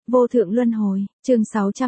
Vô thượng luân hồi, chương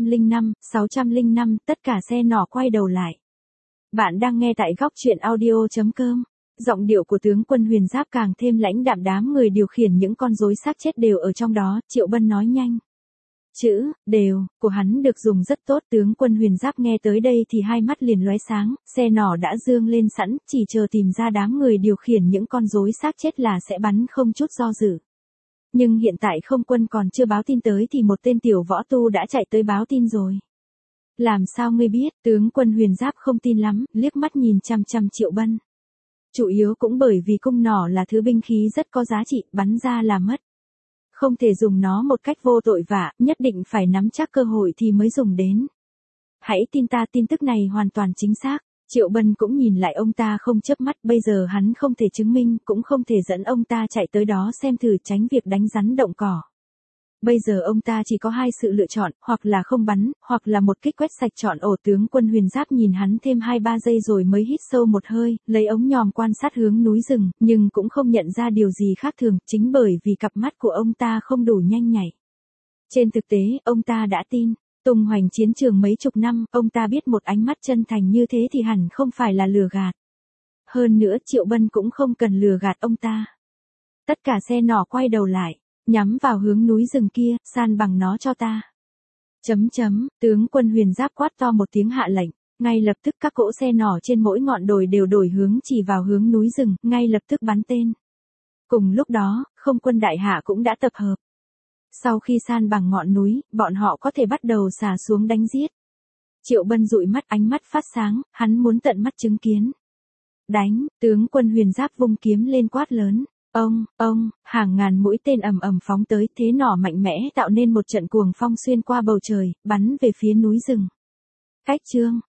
605, tất cả xe nỏ quay đầu lại. Bạn đang nghe tại góc truyện audio.com. Giọng điệu của tướng quân Huyền Giáp càng thêm lãnh đạm, đám người điều khiển những con rối xác chết đều ở trong đó, Triệu Bân nói nhanh. Chữ, đều, của hắn được dùng rất tốt, tướng quân Huyền Giáp nghe tới đây thì hai mắt liền lóe sáng, xe nỏ đã dương lên sẵn, chỉ chờ tìm ra đám người điều khiển những con rối xác chết là sẽ bắn không chút do dự. Nhưng hiện tại không quân còn chưa báo tin tới thì một tên tiểu võ tu đã chạy tới báo tin rồi. Làm sao ngươi biết? Tướng quân Huyền Giáp không tin lắm, liếc mắt nhìn chằm chằm Triệu Bân. Chủ yếu cũng bởi vì cung nỏ là thứ binh khí rất có giá trị, bắn ra là mất. Không thể dùng nó một cách vô tội vạ, nhất định phải nắm chắc cơ hội thì mới dùng đến. Hãy tin ta, tin tức này hoàn toàn chính xác. Triệu Bân cũng nhìn lại ông ta không chớp mắt, bây giờ hắn không thể chứng minh, cũng không thể dẫn ông ta chạy tới đó xem thử, tránh việc đánh rắn động cỏ. Bây giờ ông ta chỉ có hai sự lựa chọn, hoặc là không bắn, hoặc là một kích quét sạch trọn ổ. Tướng quân Huyền Giáp nhìn hắn thêm 2-3 giây rồi mới hít sâu một hơi, lấy ống nhòm quan sát hướng núi rừng, nhưng cũng không nhận ra điều gì khác thường, chính bởi vì cặp mắt của ông ta không đủ nhanh nhạy. Trên thực tế, ông ta đã tin. Tung hoành chiến trường mấy chục năm, ông ta biết một ánh mắt chân thành như thế thì hẳn không phải là lừa gạt. Hơn nữa Triệu Bân cũng không cần lừa gạt ông ta. Tất cả xe nỏ quay đầu lại, nhắm vào hướng núi rừng kia, san bằng nó cho ta. Tướng quân Huyền Giáp quát to một tiếng hạ lệnh, ngay lập tức các cỗ xe nỏ trên mỗi ngọn đồi đều đổi hướng chỉ vào hướng núi rừng, ngay lập tức bắn tên. Cùng lúc đó, không quân đại hạ cũng đã tập hợp. Sau khi san bằng ngọn núi, bọn họ có thể bắt đầu xả xuống đánh giết. Triệu Bân dụi mắt, ánh mắt phát sáng, hắn muốn tận mắt chứng kiến. Đánh, tướng quân Huyền Giáp vung kiếm lên quát lớn. Ông, hàng ngàn mũi tên ầm ầm phóng tới, thế nỏ mạnh mẽ tạo nên một trận cuồng phong xuyên qua bầu trời, bắn về phía núi rừng. Cách chương,